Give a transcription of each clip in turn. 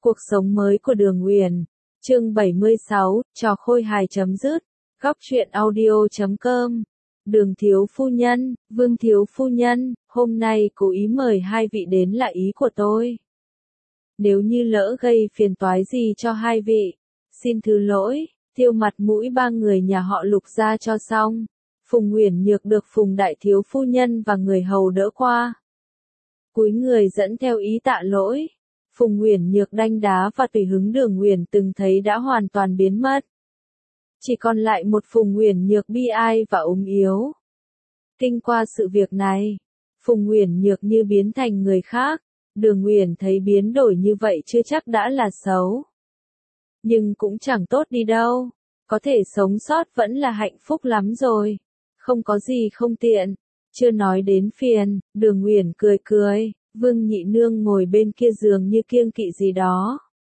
Cuộc sống mới của Đường Uyển. Chương 76, trò khôi hài chấm dứt. Góc truyện audio.com. Đường thiếu phu nhân, Vương thiếu phu nhân, hôm nay cố ý mời hai vị đến là ý của tôi. Nếu như lỡ gây phiền toái gì cho hai vị, xin thứ lỗi, tiêu mặt mũi ba người nhà họ Lục ra cho xong. Phùng Uyển Nhược được Phùng đại thiếu phu nhân và người hầu đỡ qua. Cúi người dẫn theo ý tạ lỗi. Phùng Uyển Nhược đanh đá và tùy hứng Đường Uyển từng thấy đã hoàn toàn biến mất. Chỉ còn lại một Phùng Uyển Nhược bi ai và ốm yếu. Kinh qua sự việc này, Phùng Uyển Nhược như biến thành người khác. Đường Uyển thấy biến đổi như vậy chưa chắc đã là xấu. Nhưng cũng chẳng tốt đi đâu. Có thể sống sót vẫn là hạnh phúc lắm rồi. Không có gì không tiện. Chưa nói đến phiền, Đường Uyển cười cười. Vương nhị nương ngồi bên kia giường như kiêng kỵ gì đó.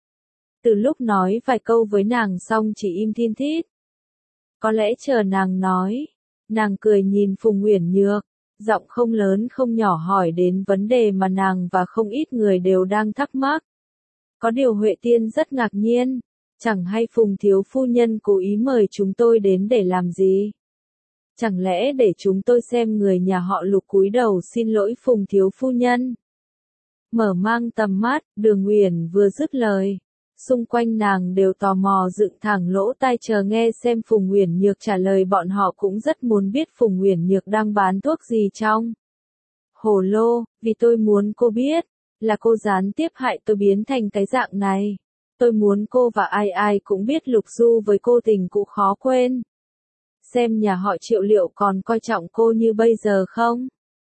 Từ lúc nói vài câu với nàng xong chỉ im thin thít. Có lẽ chờ nàng nói. Nàng cười nhìn Phùng Uyển Nhược, giọng không lớn không nhỏ hỏi đến vấn đề mà nàng và không ít người đều đang thắc mắc. Có điều Huệ Tiên rất ngạc nhiên. Chẳng hay Phùng thiếu phu nhân cố ý mời chúng tôi đến để làm gì? Chẳng lẽ để chúng tôi xem người nhà họ Lục cúi đầu xin lỗi Phùng thiếu phu nhân? Mở mang tầm mắt, Đường Uyển vừa dứt lời. Xung quanh nàng đều tò mò dựng thẳng lỗ tai chờ nghe xem Phùng Uyển Nhược trả lời, bọn họ cũng rất muốn biết Phùng Uyển Nhược đang bán thuốc gì trong hồ lô, vì tôi muốn cô biết, là cô gián tiếp hại tôi biến thành cái dạng này. Tôi muốn cô và ai ai cũng biết Lục Du với cô tình cũ khó quên. Xem nhà họ Triệu liệu còn coi trọng cô như bây giờ không?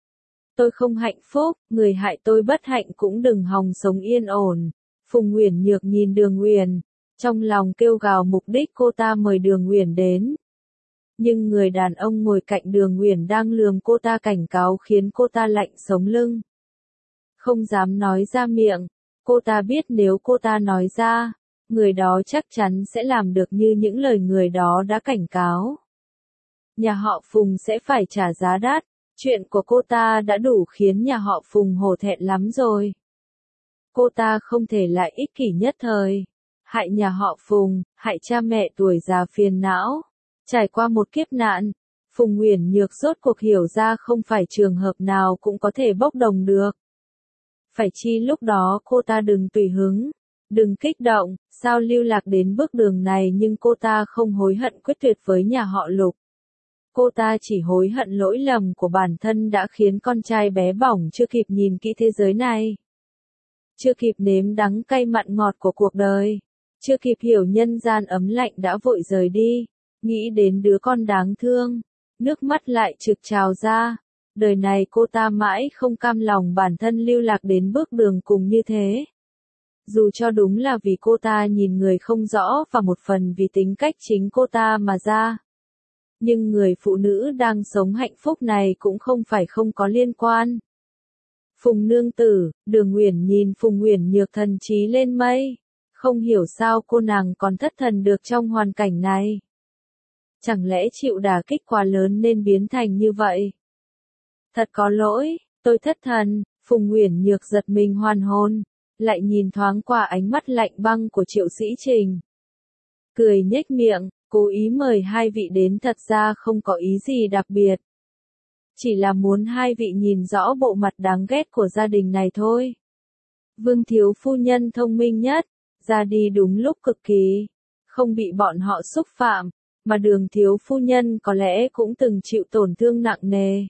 Tôi không hạnh phúc, người hại tôi bất hạnh cũng đừng hòng sống yên ổn. Phùng Uyển Nhược nhìn Đường Uyển, trong lòng kêu gào mục đích cô ta mời Đường Uyển đến. Nhưng người đàn ông ngồi cạnh Đường Uyển đang lườm cô ta cảnh cáo khiến cô ta lạnh sống lưng. Không dám nói ra miệng, cô ta biết nếu cô ta nói ra, người đó chắc chắn sẽ làm được như những lời người đó đã cảnh cáo. Nhà họ Phùng sẽ phải trả giá đắt. Chuyện của cô ta đã đủ khiến nhà họ Phùng hổ thẹn lắm rồi. Cô ta không thể lại ích kỷ nhất thời. Hại nhà họ Phùng, hại cha mẹ tuổi già phiền não. Trải qua một kiếp nạn, Phùng Uyển Nhược rốt cuộc hiểu ra không phải trường hợp nào cũng có thể bốc đồng được. Phải chi lúc đó cô ta đừng tùy hứng, đừng kích động, sao lưu lạc đến bước đường này, nhưng cô ta không hối hận quyết tuyệt với nhà họ Lục. Cô ta chỉ hối hận lỗi lầm của bản thân đã khiến con trai bé bỏng chưa kịp nhìn kỹ thế giới này. Chưa kịp nếm đắng cay mặn ngọt của cuộc đời. Chưa kịp hiểu nhân gian ấm lạnh đã vội rời đi. Nghĩ đến đứa con đáng thương. Nước mắt lại trực trào ra. Đời này cô ta mãi không cam lòng bản thân lưu lạc đến bước đường cùng như thế. Dù cho đúng là vì cô ta nhìn người không rõ và một phần vì tính cách chính cô ta mà ra. Nhưng người phụ nữ đang sống hạnh phúc này cũng không phải không có liên quan. Phùng nương tử, Đường Uyển nhìn Phùng Uyển Nhược thần trí lên mây. Không hiểu sao cô nàng còn thất thần được trong hoàn cảnh này. Chẳng lẽ chịu đả kích quá lớn nên biến thành như vậy? Thật có lỗi, tôi thất thần. Phùng Uyển Nhược giật mình hoàn hồn, lại nhìn thoáng qua ánh mắt lạnh băng của Triệu Sĩ Trình. Cười nhếch miệng. Cố ý mời hai vị đến thật ra không có ý gì đặc biệt. Chỉ là muốn hai vị nhìn rõ bộ mặt đáng ghét của gia đình này thôi. Vương thiếu phu nhân thông minh nhất, ra đi đúng lúc cực kỳ, không bị bọn họ xúc phạm, mà Đường thiếu phu nhân có lẽ cũng từng chịu tổn thương nặng nề.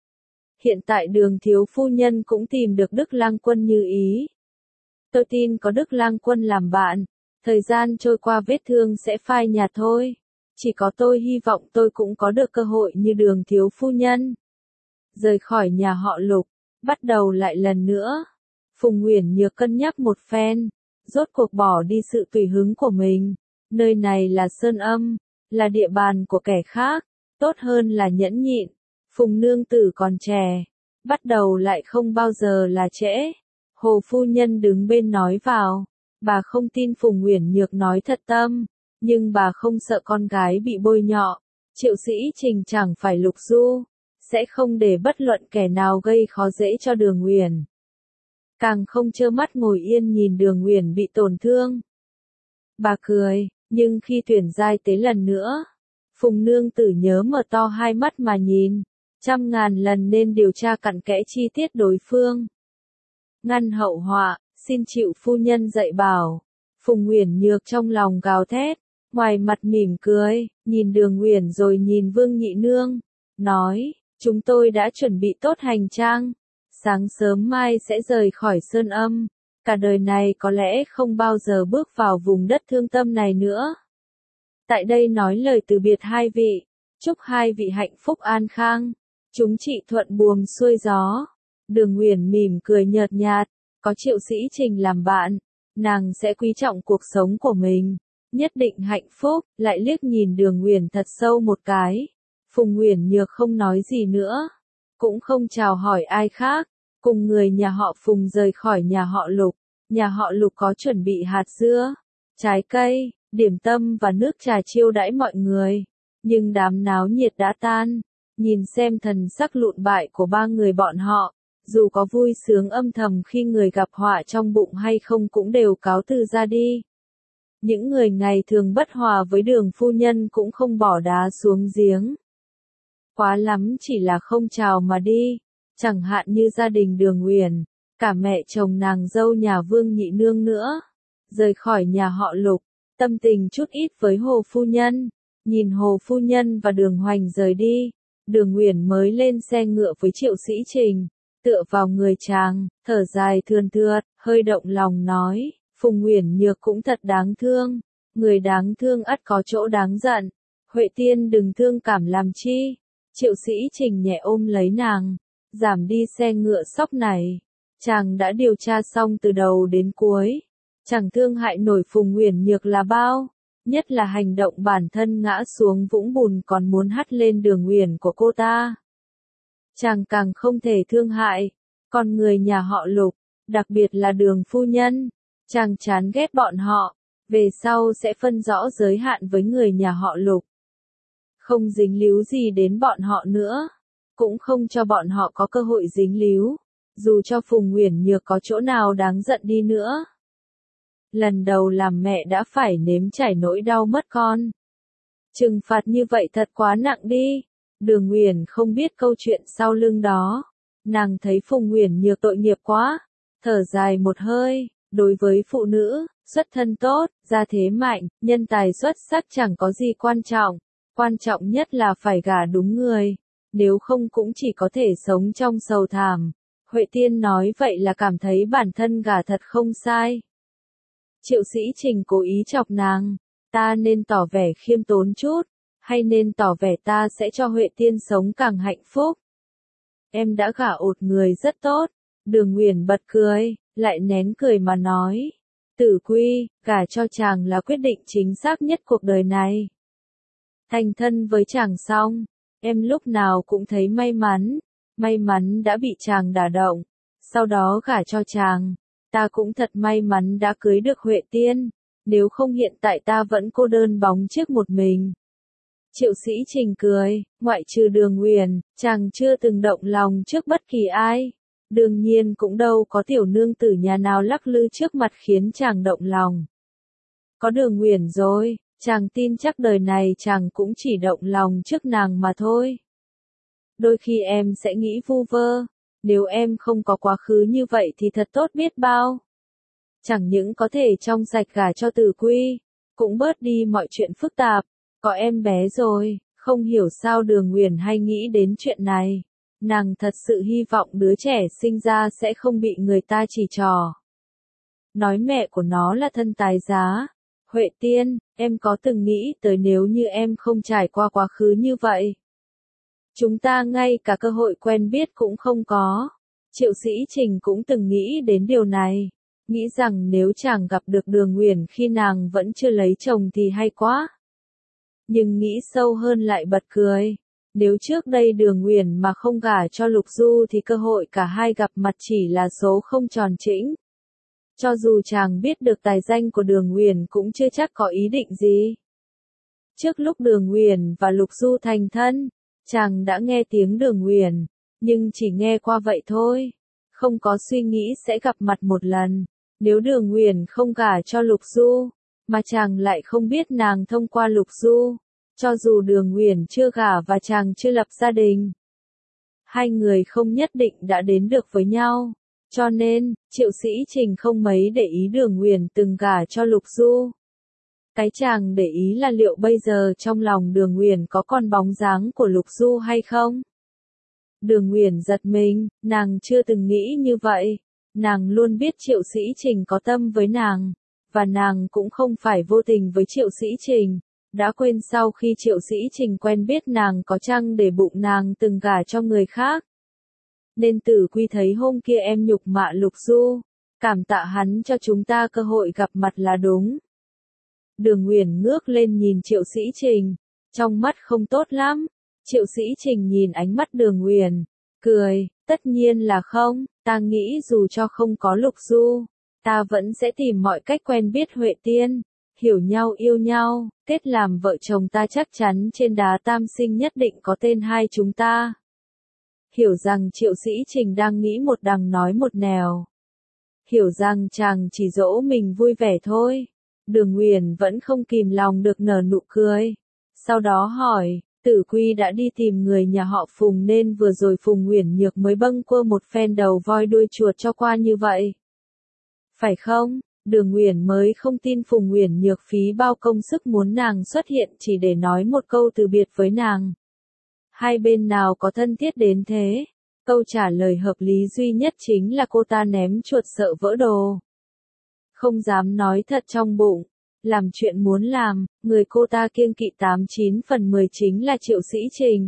Hiện tại Đường thiếu phu nhân cũng tìm được Đức Lang Quân như ý. Tôi tin có Đức Lang Quân làm bạn. Thời gian trôi qua vết thương sẽ phai nhạt thôi. Chỉ có tôi hy vọng tôi cũng có được cơ hội như Đường thiếu phu nhân. Rời khỏi nhà họ Lục, bắt đầu lại lần nữa. Phùng Uyển Nhược cân nhắc một phen, rốt cuộc bỏ đi sự tùy hứng của mình. Nơi này là Sơn Âm, là địa bàn của kẻ khác, tốt hơn là nhẫn nhịn. Phùng nương tử còn trẻ, bắt đầu lại không bao giờ là trễ. Hồ phu nhân đứng bên nói vào. Bà không tin Phùng Uyển Nhược nói thật tâm, nhưng bà không sợ con gái bị bôi nhọ. Triệu Sĩ Trình chẳng phải Lục Du, sẽ không để bất luận kẻ nào gây khó dễ cho Đường Uyển. càng không trơ mắt ngồi yên nhìn Đường Uyển bị tổn thương. Bà cười, nhưng khi tuyển giai tế lần nữa, Phùng nương tử nhớ mở to hai mắt mà nhìn, trăm ngàn lần nên điều tra cặn kẽ chi tiết đối phương. Ngăn hậu họa, xin chịu phu nhân dạy bảo. Phùng Uyển Nhược trong lòng gào thét, ngoài mặt mỉm cười, nhìn Đường Uyển rồi nhìn Vương Nhị Nương, nói, chúng tôi đã chuẩn bị tốt hành trang, sáng sớm mai sẽ rời khỏi Sơn Âm, cả đời này có lẽ không bao giờ bước vào vùng đất thương tâm này nữa. Tại đây nói lời từ biệt hai vị, chúc hai vị hạnh phúc an khang, chúng chị thuận buồm xuôi gió. Đường Uyển mỉm cười nhợt nhạt, có Triệu Sĩ Trình làm bạn, nàng sẽ quý trọng cuộc sống của mình, nhất định hạnh phúc. Lại liếc nhìn Đường Uyển thật sâu một cái. Phùng Uyển Nhược không nói gì nữa, cũng không chào hỏi ai khác, cùng người nhà họ Phùng rời khỏi nhà họ Lục. Nhà họ Lục có chuẩn bị hạt dưa, trái cây, điểm tâm và nước trà chiêu đãi mọi người, nhưng đám náo nhiệt đã tan. Nhìn xem thần sắc lụn bại của ba người bọn họ, dù có vui sướng âm thầm khi người gặp họa trong bụng hay không cũng đều cáo từ ra đi. Những người ngày thường bất hòa với Đường phu nhân cũng không bỏ đá xuống giếng. Quá lắm chỉ là không chào mà đi, chẳng hạn như gia đình Đường Uyển, cả mẹ chồng nàng dâu nhà Vương Nhị Nương nữa. Rời khỏi nhà họ Lục, tâm tình chút ít với Hồ phu nhân, nhìn Hồ phu nhân và Đường Hoành rời đi, Đường Uyển mới lên xe ngựa với Triệu Sĩ Trình, tựa vào người chàng, thở dài thườn thượt, hơi động lòng nói, Phùng Uyển Nhược cũng thật đáng thương, người đáng thương ắt có chỗ đáng giận, Huệ Tiên đừng thương cảm làm chi. Triệu Sĩ Trình nhẹ ôm lấy nàng, giảm đi xe ngựa sóc này, chàng đã điều tra xong từ đầu đến cuối, chẳng thương hại nổi Phùng Uyển Nhược là bao. Nhất là hành động bản thân ngã xuống vũng bùn còn muốn hắt lên Đường Uyển của cô ta. Chàng càng không thể thương hại, còn người nhà họ Lục, đặc biệt là Đường phu nhân, chàng chán ghét bọn họ, về sau sẽ phân rõ giới hạn với người nhà họ Lục. Không dính líu gì đến bọn họ nữa, cũng không cho bọn họ có cơ hội dính líu, dù cho Phùng Uyển Nhược có chỗ nào đáng giận đi nữa. Lần đầu làm mẹ đã phải nếm trải nỗi đau mất con. Trừng phạt như vậy thật quá nặng đi. Đường Uyển không biết câu chuyện sau lưng đó. Nàng thấy Phùng Uyển Nhược tội nghiệp quá, thở dài một hơi, đối với phụ nữ, xuất thân tốt, gia thế mạnh, nhân tài xuất sắc chẳng có gì quan trọng nhất là phải gả đúng người, nếu không cũng chỉ có thể sống trong sầu thảm. Huệ Tiên nói vậy là cảm thấy bản thân gả thật không sai. Triệu Sĩ Trình cố ý chọc nàng, ta nên tỏ vẻ khiêm tốn chút, hay nên tỏ vẻ ta sẽ cho Huệ Tiên sống càng hạnh phúc. Em đã gả ột người rất tốt. Đường Uyển bật cười, lại nén cười mà nói, Tử Quy, gả cho chàng là quyết định chính xác nhất cuộc đời này. Thành thân với chàng xong, em lúc nào cũng thấy may mắn đã bị chàng đả động, sau đó gả cho chàng. Ta cũng thật may mắn đã cưới được Huệ Tiên, nếu không hiện tại ta vẫn cô đơn bóng trước một mình. Triệu Sĩ Trình cười, ngoại trừ Đường Uyển, chàng chưa từng động lòng trước bất kỳ ai. Đương nhiên cũng đâu có tiểu nương tử nhà nào lắc lư trước mặt khiến chàng động lòng. Có Đường Uyển rồi, chàng tin chắc đời này chàng cũng chỉ động lòng trước nàng mà thôi. Đôi khi em sẽ nghĩ vu vơ. Nếu em không có quá khứ như vậy thì thật tốt biết bao. Chẳng những có thể trong sạch gả cho Tử Quy, cũng bớt đi mọi chuyện phức tạp. Có em bé rồi, không hiểu sao Đường Uyển hay nghĩ đến chuyện này. Nàng thật sự hy vọng đứa trẻ sinh ra sẽ không bị người ta chỉ trỏ. Nói mẹ của nó là thân tái giá. Huệ Tiên, em có từng nghĩ tới nếu như em không trải qua quá khứ như vậy? Chúng ta ngay cả cơ hội quen biết cũng không có. Triệu Sĩ Trình cũng từng nghĩ đến điều này. Nghĩ rằng nếu chàng gặp được Đường Uyển khi nàng vẫn chưa lấy chồng thì hay quá. Nhưng nghĩ sâu hơn lại bật cười. Nếu trước đây Đường Uyển mà không gả cho Lục Du thì cơ hội cả hai gặp mặt chỉ là số không tròn chỉnh. Cho dù chàng biết được tài danh của Đường Uyển cũng chưa chắc có ý định gì. Trước lúc Đường Uyển và Lục Du thành thân, chàng đã nghe tiếng Đường Uyển, nhưng chỉ nghe qua vậy thôi, không có suy nghĩ sẽ gặp mặt một lần. Nếu Đường Uyển không gả cho Lục Du, mà chàng lại không biết nàng thông qua Lục Du, cho dù Đường Uyển chưa gả và chàng chưa lập gia đình, hai người không nhất định đã đến được với nhau. Cho nên, Triệu Sĩ Trình không mấy để ý Đường Uyển từng gả cho Lục Du. Cái chàng để ý là liệu bây giờ trong lòng Đường Uyển có còn bóng dáng của Lục Du hay không? Đường Uyển giật mình, nàng chưa từng nghĩ như vậy. Nàng luôn biết Triệu Sĩ Trình có tâm với nàng, và nàng cũng không phải vô tình với Triệu Sĩ Trình. Đã quên sau khi Triệu Sĩ Trình quen biết nàng có chăng để bụng nàng từng gả cho người khác. Nên Tử Quy thấy hôm kia em nhục mạ Lục Du, cảm tạ hắn cho chúng ta cơ hội gặp mặt là đúng. Đường Uyển ngước lên nhìn Triệu Sĩ Trình, trong mắt không tốt lắm. Triệu Sĩ Trình nhìn ánh mắt Đường Uyển, cười, tất nhiên là không, ta nghĩ dù cho không có Lục Du, ta vẫn sẽ tìm mọi cách quen biết Huệ Tiên, hiểu nhau yêu nhau, kết làm vợ chồng ta chắc chắn trên đá tam sinh nhất định có tên hai chúng ta. Hiểu rằng Triệu Sĩ Trình đang nghĩ một đằng nói một nẻo. Hiểu rằng chàng chỉ dỗ mình vui vẻ thôi. Đường Uyển vẫn không kìm lòng được nở nụ cười. Sau đó hỏi, Tử Quy đã đi tìm người nhà họ Phùng nên vừa rồi Phùng Uyển Nhược mới bâng quơ một phen đầu voi đuôi chuột cho qua như vậy. Phải không? Đường Uyển mới không tin Phùng Uyển Nhược phí bao công sức muốn nàng xuất hiện chỉ để nói một câu từ biệt với nàng. Hai bên nào có thân thiết đến thế? Câu trả lời hợp lý duy nhất chính là cô ta ném chuột sợ vỡ đồ. Không dám nói thật trong bụng. Làm chuyện muốn làm, người cô ta kiêng kỵ 89 phần 10 chính là Triệu Sĩ Trình.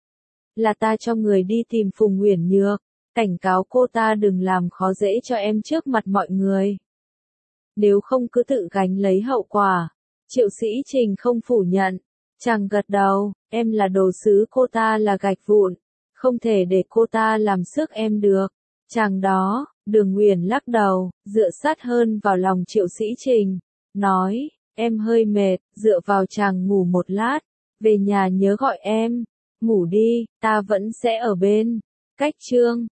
Là ta cho người đi tìm Phùng Uyển Nhược, cảnh cáo cô ta đừng làm khó dễ cho em trước mặt mọi người. Nếu không cứ tự gánh lấy hậu quả. Triệu Sĩ Trình không phủ nhận. Chàng gật đầu, em là đồ sứ cô ta là gạch vụn. Không thể để cô ta làm sức em được. Chàng đó, Đường Uyển lắc đầu, dựa sát hơn vào lòng Triệu Sĩ Trình. Nói, em hơi mệt, dựa vào chàng ngủ một lát. Về nhà nhớ gọi em. Ngủ đi, ta vẫn sẽ ở bên. Cách chương